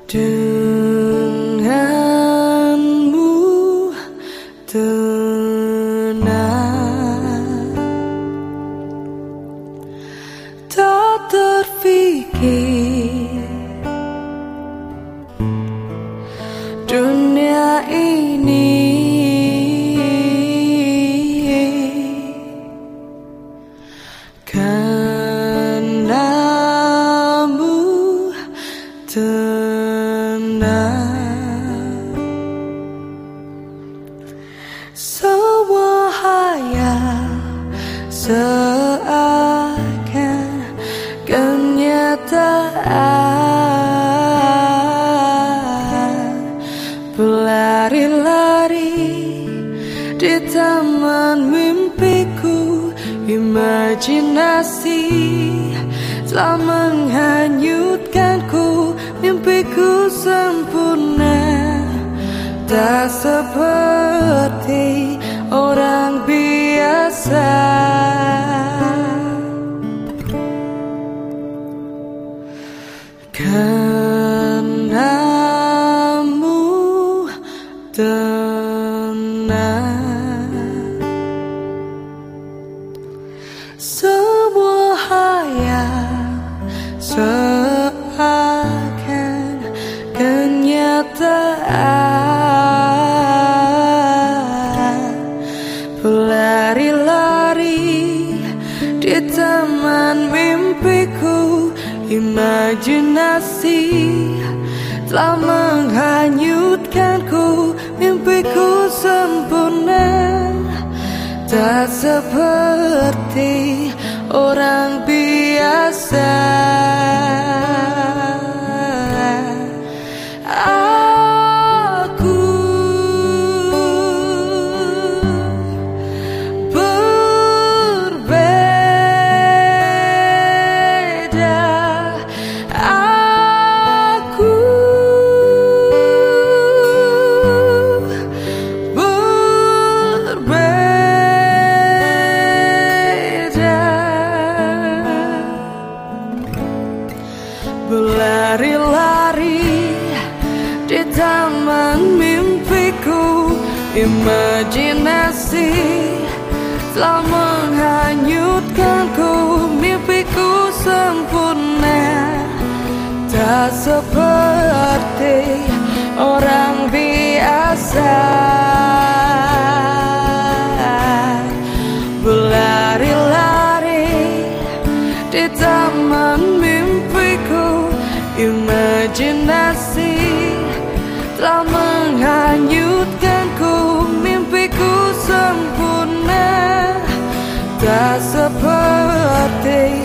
Denganmu tenang, tak terfikir dunia ini karenamu tenang. Semua hayal seakan kenyataan, berlari-lari di taman mimpiku. Imajinasi telah menghanyutkanku. Mimpiku sempurna, tak seperti orang biasa. Karenamu tenang, semua hayal seakan kenyataan, berlari-lari di taman mimpiku. Imajinasi telah menghanyutkanku. Mimpiku sempurna, tak seperti orang biasa. Aku berbeda, aku berbeda. Berlari-lari di taman mimpiku. Imajinasi telah menghanyutkanku. Mimpiku sempurna, tak seperti orang biasa. Berlari-lari di taman mimpiku. Imajinasi telah menghanyutkanku. Mimpiku sempurna, tak seperti